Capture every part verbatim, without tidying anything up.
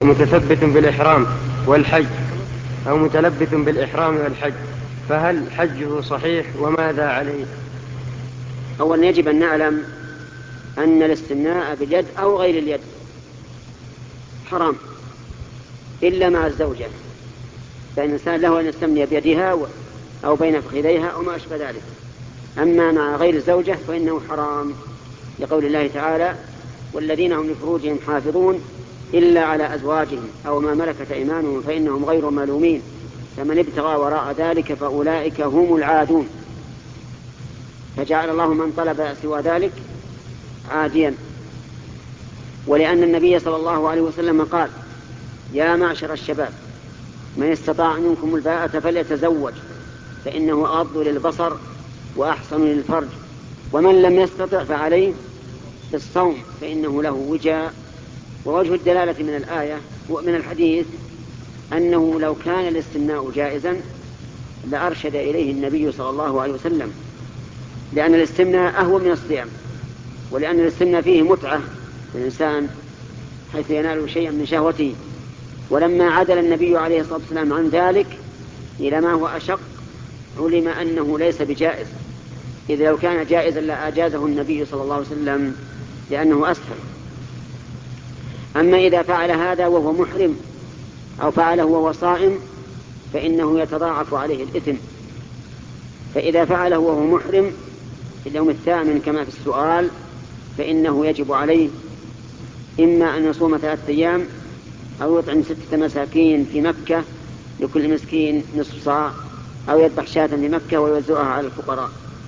متثبت بالإحرام والحج أو متلبث بالإحرام والحج، فهل حجه صحيح وماذا عليه؟ أولا يجب أن نعلم أن الاستمناء باليد أو غير اليد حرام إلا مع الزوجة، فإن الإنسان له أن يستمني بيدها أو بين فخذيها أو ما أشبه ذلك. أما مع غير الزوجة فإنه حرام، لقول الله تعالى: والذين هم لفروجهم حافظون إلا على أزواجهم أو ما ملكت أيمانهم فإنهم غير ملومين فمن ابتغى وراء ذلك فأولئك هم العادون. فجعل الله من طلب سوى ذلك عاديا. ولأن النبي صلى الله عليه وسلم قال: يا معشر الشباب من استطاع منكم الباءة فليتزوج فإنه أغض للبصر وأحسن للفرج ومن لم يستطع فعليه بالصوم فإنه له وجاء. ووجه الدلالة من الآية ومن الحديث أنه لو كان الاستمناء جائزا لأرشد إليه النبي صلى الله عليه وسلم، لأن الاستمناء أهون من الصيام، ولأن الاستمناء فيه متعة للإنسان حيث ينال شيئا من شهوته. ولما عدل النبي عليه الصلاة والسلام عن ذلك إلى ما هو أشق علم أنه ليس بجائز، إذ لو كان جائزا لأجازه النبي صلى الله عليه وسلم لأنه أسهل. أما إذا فعل هذا وهو محرم أو فعله وهو صائم فإنه يتضاعف عليه الإثم. فإذا فعله وهو محرم في اليوم الثامن كما في السؤال فإنه يجب عليه إما أن يصوم ثلاثة أيام أو يطعم ستة مساكين في مكة لكل مسكين نصف صاع أو يذبح شاة في مكة ويوزعها على الفقراء.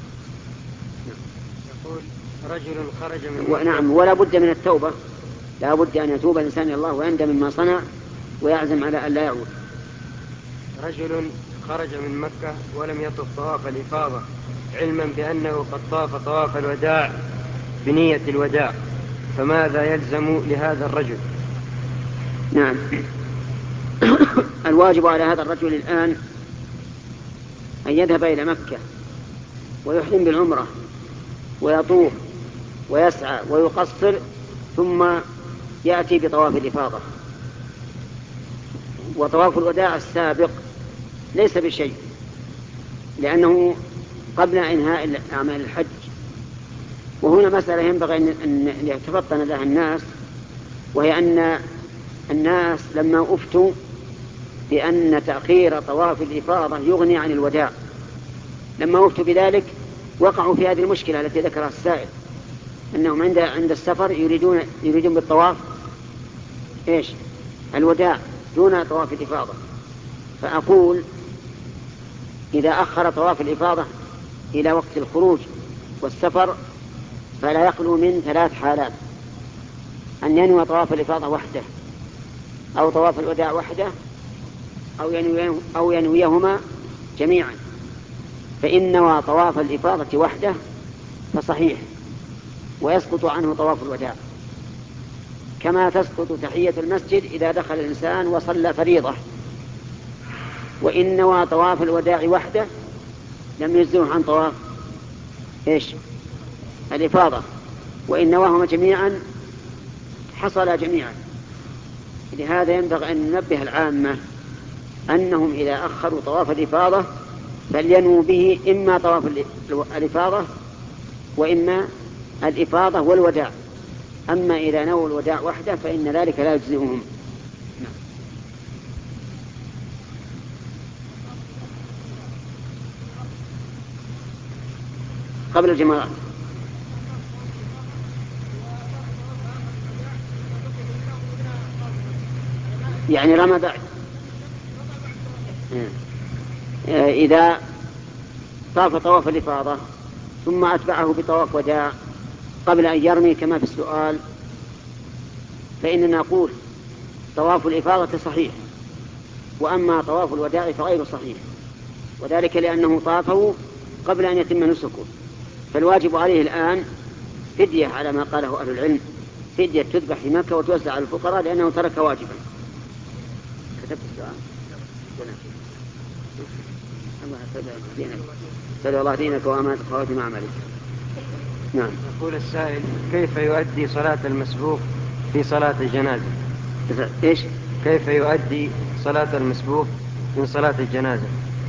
يقول رجل خرج من ونعم ولا بد من التوبة، لا بد أن يتوب الإنسان إلى الله ويندم مما صنع ويعزم على أن لا يعود. رجل خرج من مكة ولم يطف طواف الإفاضة علما بأنه قد طاف طواف الوداع بنية الوداع، فماذا يلزم لهذا الرجل؟ نعم الواجب على هذا الرجل الآن أن يذهب إلى مكة ويحرم بالعمرة ويطوف ويسعى ويقصر ثم يأتي بطواف الإفاضة. وطواف الوداع السابق ليس بشيء لأنه قبل إنهاء أعمال الحج. وهنا مسألة ينبغي أن يتفطن لها الناس، وهي أن الناس لما أفتوا بأن تأخير طواف الإفاضة يغني عن الوداع، لما أفتوا بذلك وقعوا في هذه المشكلة التي ذكرها السائل، أنهم عند عند السفر يريدون يريدون بالطواف إيش؟ الوداع دون طواف الإفاضة. فأقول إذا أخر طواف الإفاضة إلى وقت الخروج والسفر فلا يخلو من ثلاث حالات: أن ينوي طواف الإفاضة وحده أو طواف الوداع وحده أو ينوي أو ينويهما جميعا. فإن نوى طواف الإفاضة وحده فصحيح ويسقط عنه طواف الوداع، كما تسقط تحية المسجد إذا دخل الإنسان وصلى فريضة. وإن نوى طواف الوداع وحده لم يجزه عن طواف إيش؟ الإفاضة. وإن نواهما جميعا حصل جميعا. لهذا ينبغي أن ننبه العامة أنهم إذا أخروا طواف الإفاضة فلينووا به إما طواف الإفاضة وإما الإفاضة والوداع. أما إذا نووا الوداع وحده فإن ذلك لا يجزئهم. قبل الجمرات يعني رمى بعد إذا طاف طواف الإفاضة ثم أتبعه بطواف وداع قبل أن يرمي كما في السؤال فإننا نقول طواف الإفاضة صحيح، وأما طواف الوداع فغير صحيح، وذلك لأنه طافه قبل أن يتم نسكه. فالواجب عليه الآن فدية على ما قاله أهل العلم، فدية تذبح في مكة وتوزع على الفقراء لأنه ترك واجبا. كتبت السؤال. سأل الله دينك وأمانة خواتم أعمالك. نعم. يقول السائل: كيف يؤدي صلاة المسبوق في صلاة الجنازة؟ إيش؟ كيف يؤدي صلاة المسبوق من صلاة الجنازة؟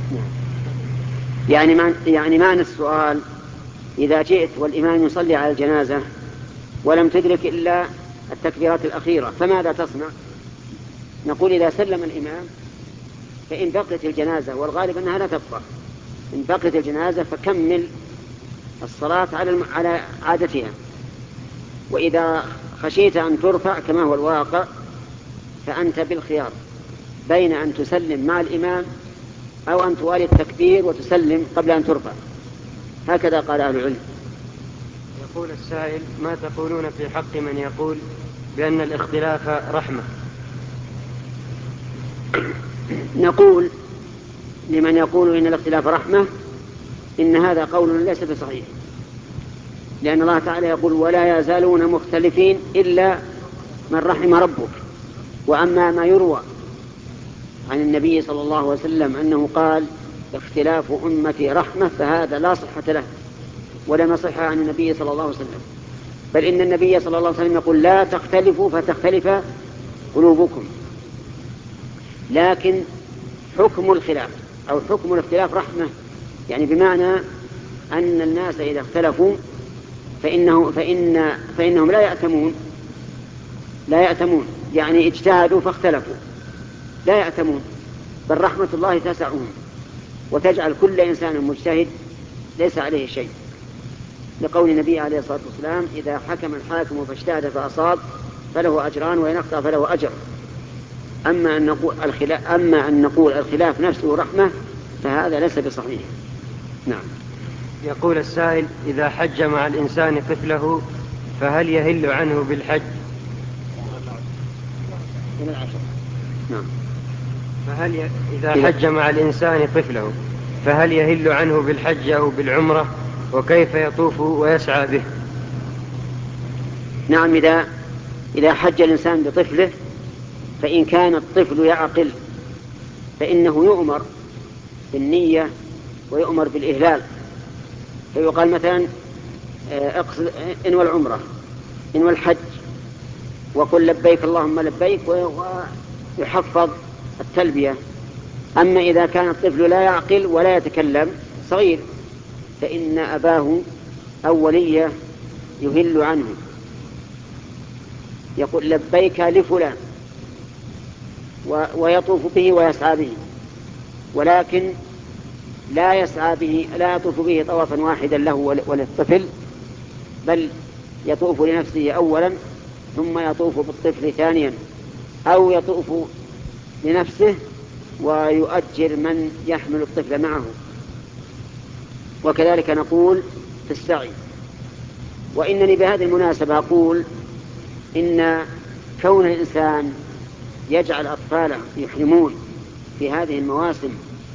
يعني معنى يعني معنى السؤال: إذا جئت والإمام يصلي على الجنازة ولم تدرك إلا التكبيرات الأخيرة فماذا تصنع؟ نقول: إذا سلم الإمام فإن بقيت الجنازة، والغالب أنها لا تبقى، إن بقيت الجنازة فكمل الصلاة على على عادتها. وإذا خشيت أن ترفع كما هو الواقع فأنت بالخيار بين أن تسلم مع الإمام أو أن توالي التكبير وتسلم قبل أن ترفع. هكذا قال أهل العلم. يقول السائل: ما تقولون في حق من يقول بأن الاختلاف رحمة؟ نقول لمن يقول إن الاختلاف رحمة: إن هذا قول ليس بصحيح، لأن الله تعالى يقول: ولا يزالون مختلفين إلا من رحم ربك. وأما ما يروى عن النبي صلى الله عليه وسلم أنه قال: اختلاف أمتي رحمة، فهذا لا صحة له ولم يصح عن النبي صلى الله عليه وسلم، بل إن النبي صلى الله عليه وسلم يقول: لا تختلفوا فتختلف قلوبكم. لكن حكم الخلاف أو حكم الاختلاف رحمة، يعني بمعنى أن الناس إذا اختلفوا فإنه فإن فإنهم لا يأتمون لا يأتمون يعني اجتهدوا فاختلفوا لا يأتمون، بل رحمة الله تسعهم وتجعل كل إنسان مجتهد ليس عليه شيء، لقول النبي عليه الصلاة والسلام: إذا حكم الحاكم فاجتهد فأصاب فله أجران وإن أخطأ فله أجر. أما أن نقول الخلاف, أما أن نقول الخلاف نفسه رحمة فهذا ليس بصحيح. نعم. يقول السائل: إذا حج مع الإنسان طفله فهل يهل عنه بالحج؟ نعم. فهل ي... إذا حج مع الإنسان طفله فهل يهل عنه بالحج أو بالعمرة؟ وكيف يطوف ويسعى به؟ نعم. إذا إذا حج الإنسان بطفله فإن كان الطفل يعقل فإنه يؤمر بالنية ويؤمر بالإهلال، فيقال مثلا: اقصد إنوى العمرة إنوى الحج وقل لبيك اللهم لبيك، ويحفظ التلبية. أما إذا كان الطفل لا يعقل ولا يتكلم صغير فإن أباه أو وليه يهل عنه، يقول: لبيك لفلان، ويطوف به ويسعى به، ولكن لا يسعى به لا يطوف به طوافا واحدا له وللطفل، بل يطوف لنفسه أولا ثم يطوف بالطفل ثانيا، أو يطوف لنفسه ويؤجر من يحمل الطفل معه. وكذلك نقول في السعي. وإنني بهذه المناسبة أقول إن كون الإنسان يجعل أطفاله يحرمون في هذه المواسم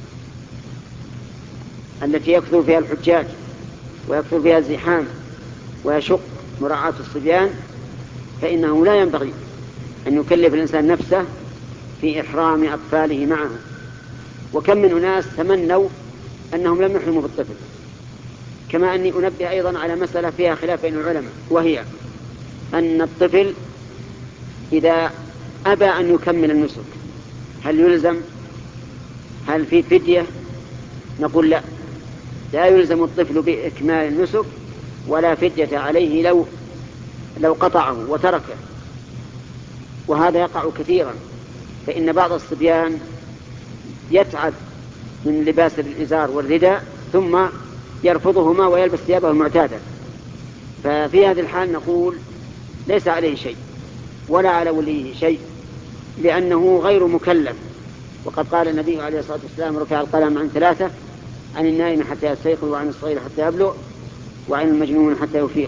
التي يكثر فيها الحجاج ويكثر فيها الزحام ويشق مراعاة الصبيان، فإنه لا ينبغي أن يكلف الإنسان نفسه في إحرام أطفاله معه. وكم من أناس تمنوا أنهم لم يحرموا بالطفل. كما أني أنبه أيضا على مسألة فيها خلاف بين العلماء، وهي أن الطفل إذا أبى أن يكمل النسك هل يلزم؟ هل في فدية؟ نقول: لا، لا يلزم الطفل بإكمال النسك ولا فدية عليه لو لو قطعه وتركه. وهذا يقع كثيرا، فإن بعض الصبيان يتعب من لباس الإزار والرداء ثم يرفضهما ويلبس ثيابه المعتادة، ففي هذه الحال نقول: ليس عليه شيء ولا على وليه شيء، لأنه غير مكلف. وقد قال النبي عليه الصلاة والسلام: رفع القلم عن ثلاثة: عن النائم حتى يستيقظ، وعن الصغير حتى يبلغ، وعن المجنون حتى يفيق.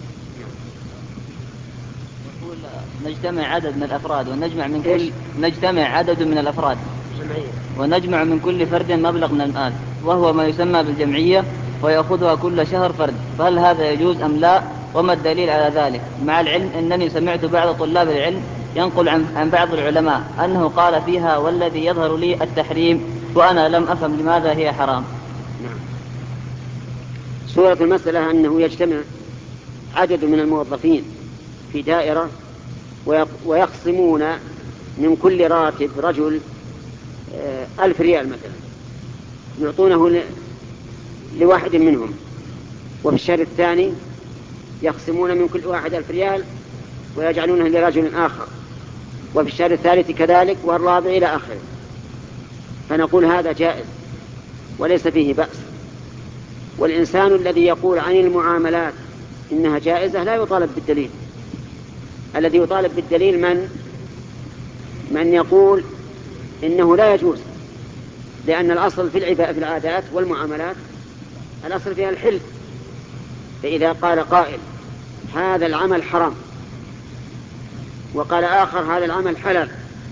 يقول: نجتمع عدد من الأفراد ونجمع من كل نجتمع عدد من الأفراد ونجمع من كل فرد مبلغ من المال، وهو ما يسمى بالجمعية، ويأخذها كل شهر فرد، فهل هذا يجوز أم لا؟ وما الدليل على ذلك؟ مع العلم أنني سمعت بعض طلاب العلم ينقل عن بعض العلماء أنه قال فيها: والذي يظهر لي التحريم، وأنا لم أفهم لماذا هي حرام. نعم. سورة المسألة أنه يجتمع عدد من الموظفين في دائرة ويقسمون من كل راتب رجل ألف ريال مثلا يعطونه لواحد منهم، وفي الشهر الثاني يقسمون من كل واحد ألف ريال ويجعلونه لرجل آخر، وفي الشهر الثالث كذلك، والرابع إلى آخره. فنقول هذا جائز وليس فيه بأس. والإنسان الذي يقول عن المعاملات إنها جائزة لا يطالب بالدليل. الذي يطالب بالدليل من من يقول إنه لا يجوز، لأن الأصل في في العادات والمعاملات الأصل فيها الحل. فإذا قال قائل هذا العمل حرام وقال آخر هذا العمل حلال،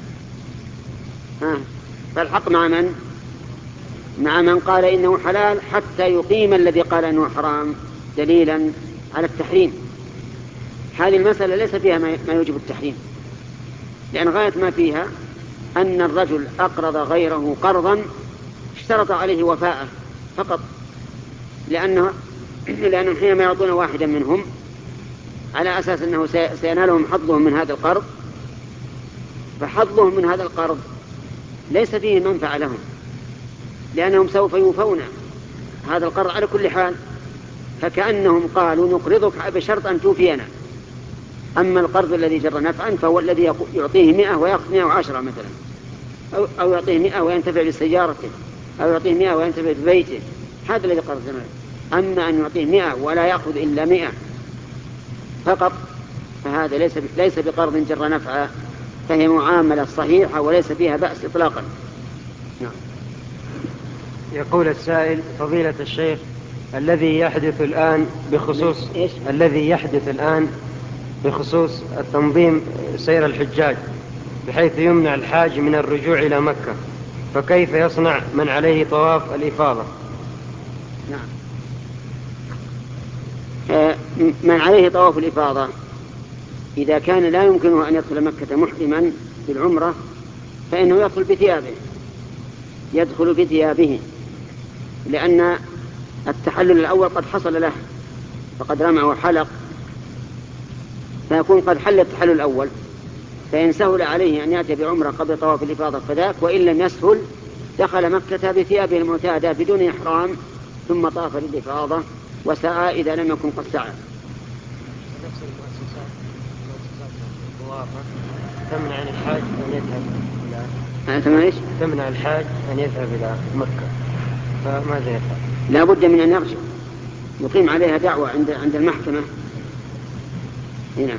فالحق مع من؟ مع من قال إنه حلال حتى يقيم الذي قال إنه حرام دليلا على التحريم. هذه المسألة ليس فيها ما يوجب التحريم، لأن غاية ما فيها أن الرجل أقرض غيره قرضا اشترط عليه وفاءه فقط، لأنه لأنهم حينما يعطون واحدا منهم على أساس أنه سينالهم حظهم من هذا القرض، فحظهم من هذا القرض ليس فيه منفعة لهم، لأنهم سوف يوفون هذا القرض على كل حال، فكأنهم قالوا نقرضك بشرط أن توفينا. أما القرض الذي جر نفعا فهو الذي يعطيه مئة ويأخذ مئة وعشرة مثلا، أو, أو يعطيه مئة وينتفع بسيارته، أو يعطيه مئة وينتفع ببيته، هذا الذي قرض زمان. أما أن يعطيه مئة ولا يأخذ إلا مئة فقط فهذا ليس ليس بقرض جر نفعا، فهي معاملة صحيحة وليس فيها بأس إطلاقا. نعم. يقول السائل فضيلة الشيخ، الذي يحدث الآن بخصوص إيش؟ الذي يحدث الآن بخصوص التنظيم سير الحجاج بحيث يمنع الحاج من الرجوع إلى مكة، فكيف يصنع من عليه طواف الإفاضة؟ نعم. آه من عليه طواف الإفاضة إذا كان لا يمكنه أن يدخل مكة محرما بالعمرة فإنه يدخل بثيابه يدخل بثيابه لأن التحلل الأول قد حصل له، فقد رمى وحلق، فيكون قد حل التحلل الأول، فإن سهل عليه أن يأتي بعمرة قبل طواف الإفاضة فذاك، وإن لم يسهل دخل مكة بثيابه المعتادة بدون إحرام ثم طاف للإفاضة وسعى إذا لم يكن قد سعى. نفس المؤسسات تمنع عن الحاج أن يذهب إلى تمنع إيش؟ تمنع الحاج أن يذهب إلى مكة، فماذا يفعل؟ لا بد من أن يرجع، يقيم عليها دعوة عند عند المحكمة. هنا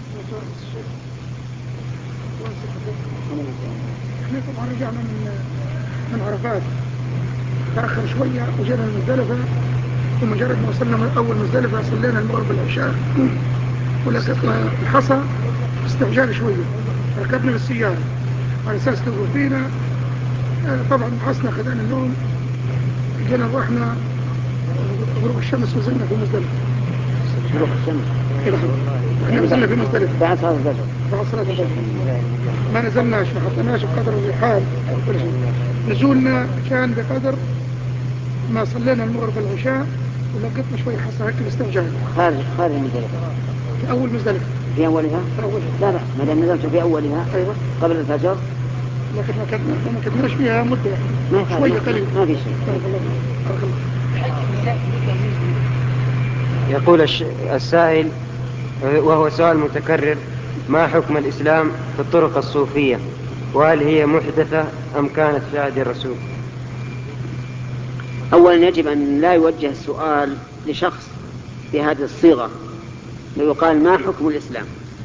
احنا طبعا رجعنا من من عرفات، تأخر شوية وجينا المزدلفة، ومجرد ما وصلنا من أول مزدلفة صلينا المغرب العشاء ولقينا الحصى استعجال شوية، ركبنا بالسيارة على أساس توقفينا. طبعا حصنا خدنا النوم، جينا رحنا غروب الشمس وزلنا في مزدلفة. غروب الشمس احنا نزلنا في مزدلفة بعد صلاة الفجر. بعد صلاة الفجر ما نزلناش، ما حطيناش بقدر الرحال أو كل شيء. نزولنا كان بقدر ما صلينا المغرب العشاء ولقيتنا شوي حصى هيك باستعجال. خارج خارج مزدلفة في أول مزدلفة. في أولها؟ في أولها. لا لا ما دام نزلت في أولها. أيوة. قبل الفجر. لكن ما كنا ما كناش فيها مدة ما شوية قليل. ما في شيء. بارك الله بارك الله. يقول السائل وهو سؤال متكرر: ما حكم الإسلام في الطرق الصوفية، وهل هي محدثة أم كانت في عهد الرسول؟ أولا يجب أن لا يوجه السؤال لشخص بهذه الصيغة ويقال ما حكم الإسلام،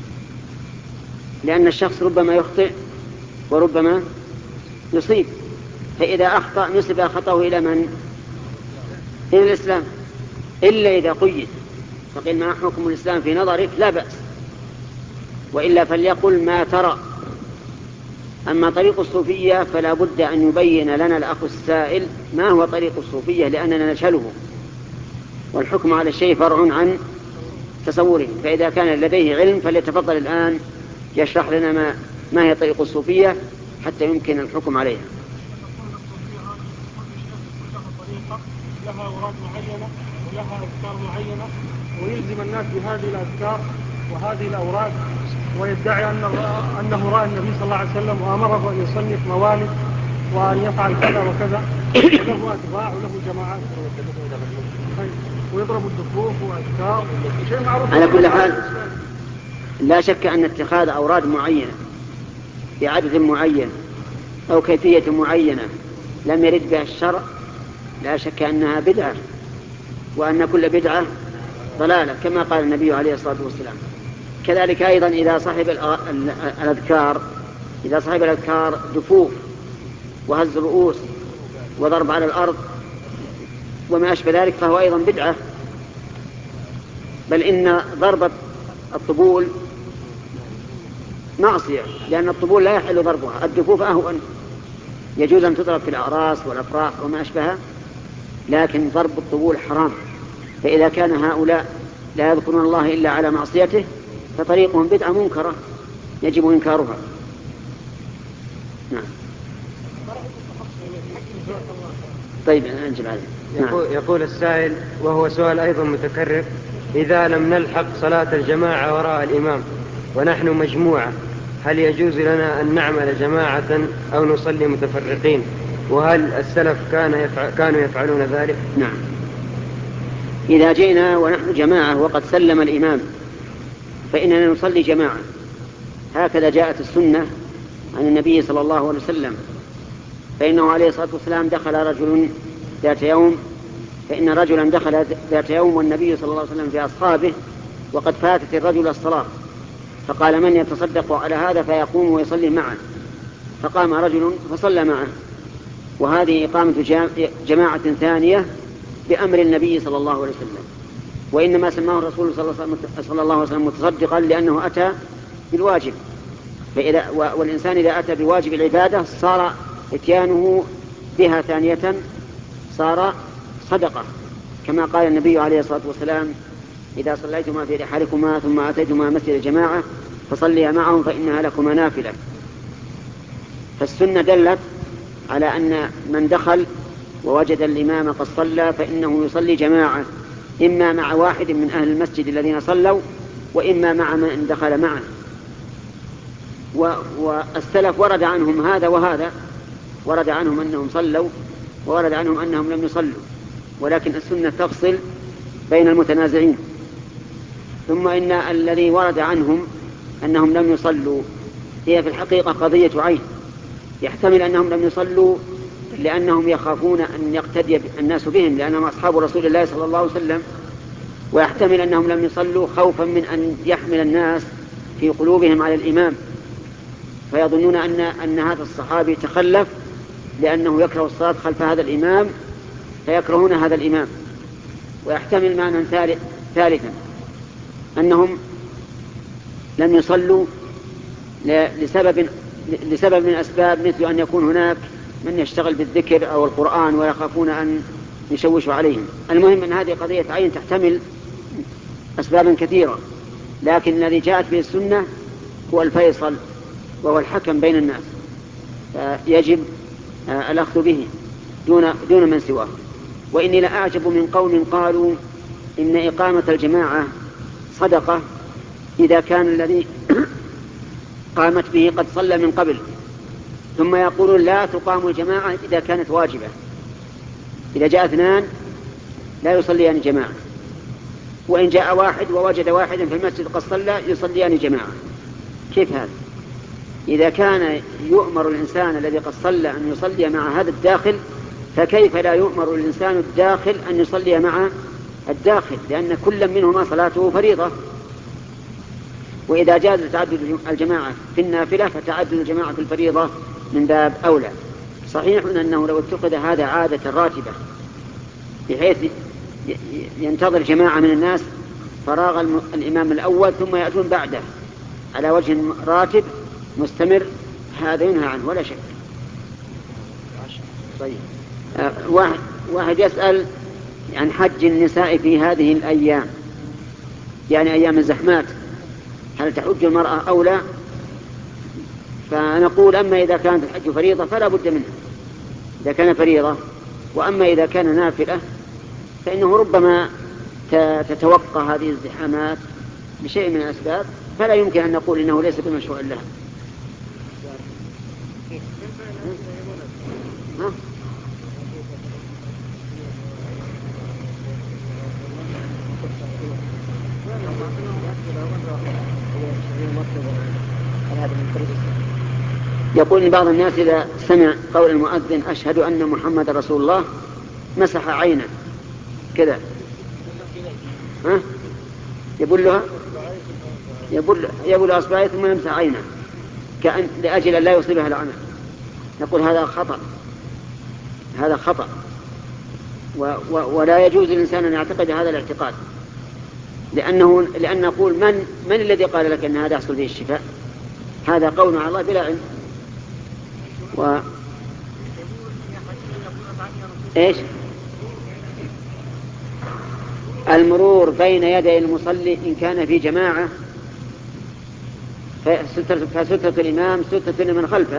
لأن الشخص ربما يخطئ وربما يصيب، فإذا أخطأ نسب خطأه إلى من؟ إلى الإسلام، إلا إذا قيد فقل ما حكم الإسلام في نظرك لا بأس، وإلا فليقل ما ترى. أما طريق الصوفية فلا بد أن يبين لنا الأخ السائل ما هو طريق الصوفية، لأننا نشهله، والحكم على الشيء فرع عن تصوره. فإذا كان لديه علم فليتفضل الآن يشرح لنا ما, ما هي طريق الصوفية حتى يمكن الحكم عليها. لها أوراق معينة ولها أذكار معينة، ويلزم الناس بهذه الأذكار وهذه الأوراد ويدعي أن أنه رأى النبي صلى الله عليه وسلم وأمره أن يصلي في موالد وأن يفعل كذا وكذا، وله أتباع وله جماعات ويضرب الدفوف وأذكار، شيء معروف. على كل حال لا شك أن اتخاذ أوراد معينة بعدد معين أو كيفية معينة لم يرد بها الشرع لا شك أنها بدعة، وأن كل بدعة ضلالة كما قال النبي عليه الصلاة والسلام. كذلك أيضا إذا صاحب الأذكار إذا صاحب الأذكار دفوف وهز الرؤوس وضرب على الأرض وما أشبه ذلك فهو أيضا بدعة، بل إن ضرب الطبول معصية، لأن الطبول لا يحل ضربها، الدفوف أهون، يجوز أن تضرب في الأعراس والأفراح وما أشبهها، لكن ضرب الطبول حرام. فإذا كان هؤلاء لا يذكرون الله إلا على معصيته فطريقهم بدعة منكرة يجب إنكارها. نعم. طيب أنجب عليه. يقول, يقول السائل وهو سؤال أيضا متكرر: إذا لم نلحق صلاة الجماعة وراء الإمام ونحن مجموعة، هل يجوز لنا أن نعمل جماعة أو نصلي متفرقين؟ وهل السلف كان يفعل كانوا يفعلون ذلك؟ نعم. إذا جئنا ونحن جماعة وقد سلم الإمام فإننا نصلي جماعة، هكذا جاءت السنة عن النبي صلى الله عليه وسلم، فإنه عليه الصلاة والسلام دخل رجل ذات يوم فإن رجلا دخل ذات يوم والنبي صلى الله عليه وسلم في أصحابه وقد فاتت الرجل الصلاة، فقال: من يتصدق على هذا فيقوم ويصلي معه، فقام رجل فصلى معه. وهذه إقامة جماعة ثانية بأمر النبي صلى الله عليه وسلم، وإنما سماه الرسول صلى الله عليه وسلم متصدقا لأنه أتى بالواجب. فإذا والإنسان إذا أتى بواجب العبادة صار اتيانه بها ثانية صار صدقة، كما قال النبي عليه الصلاة والسلام: إذا صليتما في رحالكما ثم أتيتما مسجد جماعة فصليا معهم فإنها لكما نافلة. فالسنة دلت على أن من دخل ووجد الإمام قد صلى فإنه يصلي جماعة، إما مع واحد من أهل المسجد الذين صلوا وإما مع من دخل معه. والسلف ورد عنهم هذا وهذا، ورد عنهم أنهم صلوا وورد عنهم أنهم لم يصلوا، ولكن السنة تفصل بين المتنازعين. ثم إن الذي ورد عنهم أنهم لم يصلوا هي في الحقيقة قضية عين، يحتمل أنهم لم يصلوا لأنهم يخافون أن يقتدي الناس بهم لأنهم أصحاب رسول الله صلى الله عليه وسلم، ويحتمل أنهم لم يصلوا خوفا من أن يحمل الناس في قلوبهم على الإمام فيظنون أن, أن هذا الصحابي تخلف لأنه يكره الصلاة خلف هذا الإمام فيكرهون هذا الإمام. ويحتمل معنى ثالثا أنهم لم يصلوا لسبب, لسبب من أسباب، مثل أن يكون هناك من يشتغل بالذكر أو القرآن ويخافون أن يشوشوا عليهم. المهم أن هذه قضية عين تحتمل أسبابا كثيرة، لكن الذي جاءت به السنة هو الفيصل وهو الحكم بين الناس، يجب الأخذ به دون, دون من سواه. وإني لأعجب من قوم قالوا إن إقامة الجماعة صدقة إذا كان الذي قامت به قد صلى من قبل، ثم يقولون لا تقام الجماعة إذا كانت واجبة، إذا جاء اثنان لا يصليان جماعة، وإن جاء واحد ووجد واحدا في المسجد قد صلى يصليان جماعة. كيف هذا؟ إذا كان يؤمر الإنسان الذي قد صلى أن يصلي مع هذا الداخل فكيف لا يؤمر الإنسان الداخل أن يصلي مع الداخل، لأن كل منهما صلاته فريضة. وإذا جاز تعدد الجماعة في النافلة فتعدد الجماعة في الفريضة من باب أولى. صحيح أنه لو اتخذ هذا عادة راتبة بحيث ينتظر جماعة من الناس فراغ الإمام الأول ثم يأتون بعده على وجه راتب مستمر، هذا ينهى عنه ولا شك. طيب. آه واحد, واحد يسأل عن حج النساء في هذه الأيام، يعني أيام الزحمات، هل تحج المرأة أو لا؟ فنقول أما إذا كانت الحج فريضة فلا بد منها إذا كان فريضة، وأما إذا كان نافلة فإنه ربما تتوقع هذه الزحامات بشيء من الأسباب فلا يمكن أن نقول إنه ليس بمشروع لها. ها؟ يقول بعض الناس إذا سمع قول المؤذن أشهد أن محمد رسول الله مسح عينه كذا، ها؟ يقول لها يقول يقول أصبعه ثم يمسح عينه كأن لأجل أن لا يصيبها العمى. نقول هذا خطأ، هذا خطأ، و و ولا يجوز للإنسان أن يعتقد هذا الاعتقاد، لأنه لأن نقول من من الذي قال لك أن هذا يحصل فيه الشفاء؟ هذا قول على الله بلا علم. و إيش المرور بين يدي المصلي إن كان في جماعة فسترة الإمام سترة لمن خلفه،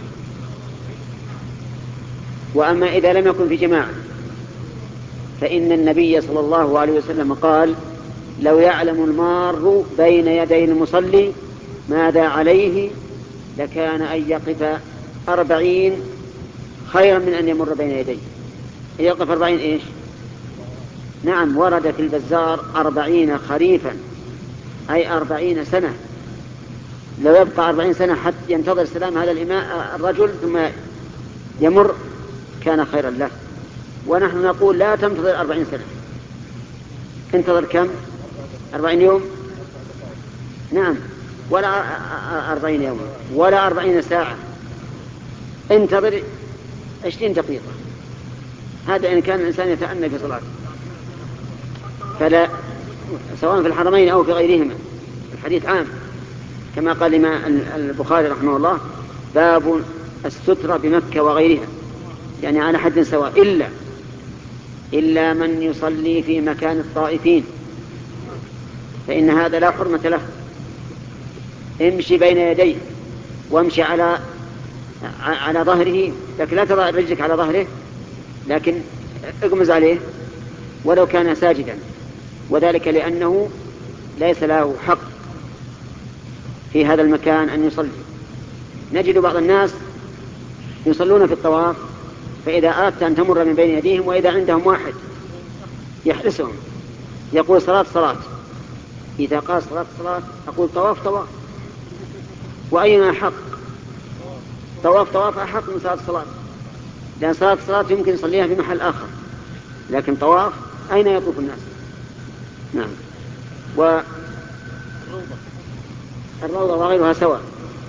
وأما إذا لم يكن في جماعة فإن النبي صلى الله عليه وسلم قال لو يعلم المار بين يدي المصلي ماذا عليه لكان أن يقف أربعين خيرا من أن يمر بين يديه. يقف أربعين إيش؟ نعم، ورد في البزار أربعين خريفا أي أربعين سنة. لو يبقى أربعين سنة حتى ينتظر سلام هذا الإمام الرجل ثم يمر كان خيرا له. ونحن نقول لا تنتظر أربعين سنة، انتظر كم؟ أربعين يوم؟ نعم، ولا أربعين يوم ولا أربعين ساعة، انتظر عشرين دقيقة. هذا إن كان الإنسان يتأنى في صلاته، فلا سواء في الحرمين أو في غيرهما. الحديث عام كما قال الإمام البخاري رحمه الله باب السترة بمكة وغيرها، يعني على حد سواء إلا إلا من يصلي في مكان الطائفين فإن هذا لا حرمة له. امشي بين يديه وامشي على على ظهره، لكن لا تضع رجلك على ظهره، لكن اغمز عليه ولو كان ساجدا، وذلك لأنه ليس له حق في هذا المكان أن يصلي. نجد بعض الناس يصلون في الطواف فإذا أردت أن تمر من بين يديهم وإذا عندهم واحد يحرسهم يقول صلاة صلاة، إذا قال صلاة صلاة أقول طواف طواف، وأيما حق؟ طواف طواف أحق من صلاة صلاة، لأن صلاة صلاة يمكن يصليها في محل آخر، لكن طواف أين يطوف الناس؟ نعم. والروضة وغيرها سواء.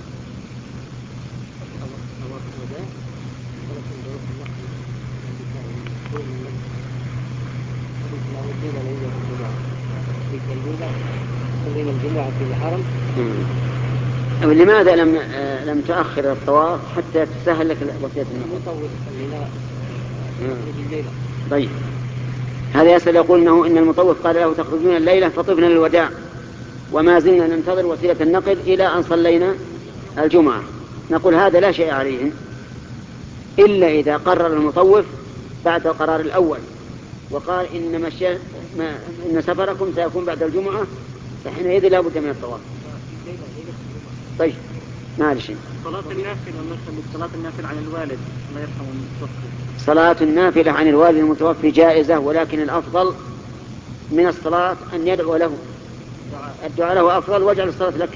لماذا لم لم تؤخر الطواف حتى تسهل لك وصية النقل؟ طيب، هذا يسأل يقول إنه إن المطوف قال له تخرجون الليلة فطفنا للوداع وما زلنا ننتظر وسيلة النقل إلى أن صلينا الجمعة. نقول هذا لا شيء عليهم إلا إذا قرر المطوف بعد القرار الأول وقال إن, مشي... ما... إن سفركم سيكون بعد الجمعة، فحينئذ لا بد من الطواف. طيب، ما هذا شيء. صلاة النافلة مثلا صلاة النافلة عن الوالد الله يرحمه المتوفي، صلاة النافلة عن الوالد المتوفي جائزة، ولكن الأفضل من الصلاة أن يدعو له، الدعاء له أفضل، واجعل الصلاة لك.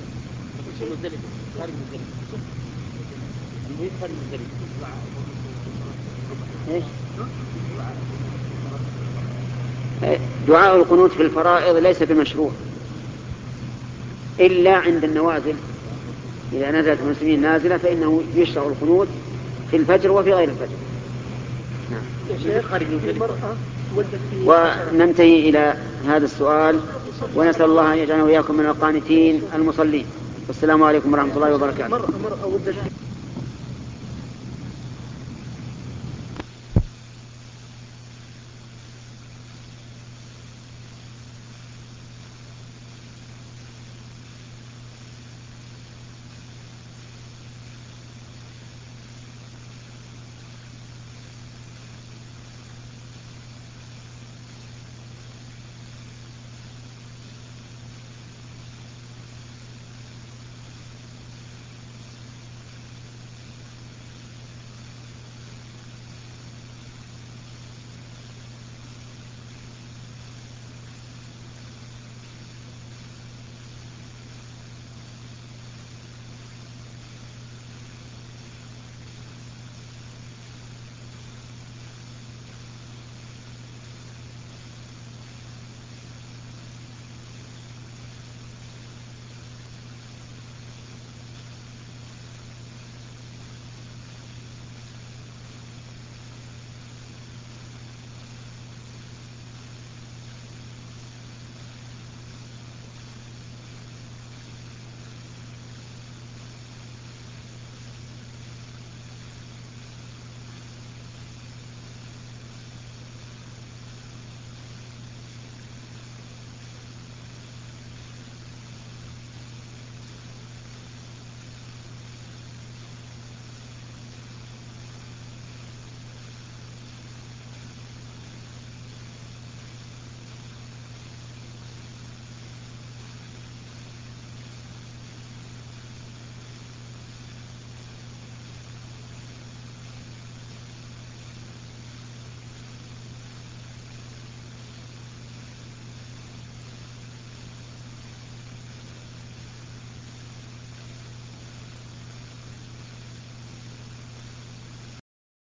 دعاء القنوت في الفرائض ليس بمشروع إلا عند النوازل، إذا نزلت المسلمين نازلة فإنه يشرع القنوت في الفجر وفي غير الفجر. وننتهي إلى هذا السؤال، ونسأل الله أن يجعلنا وإياكم من القانتين المصلين. والسلام عليكم ورحمة الله وبركاته.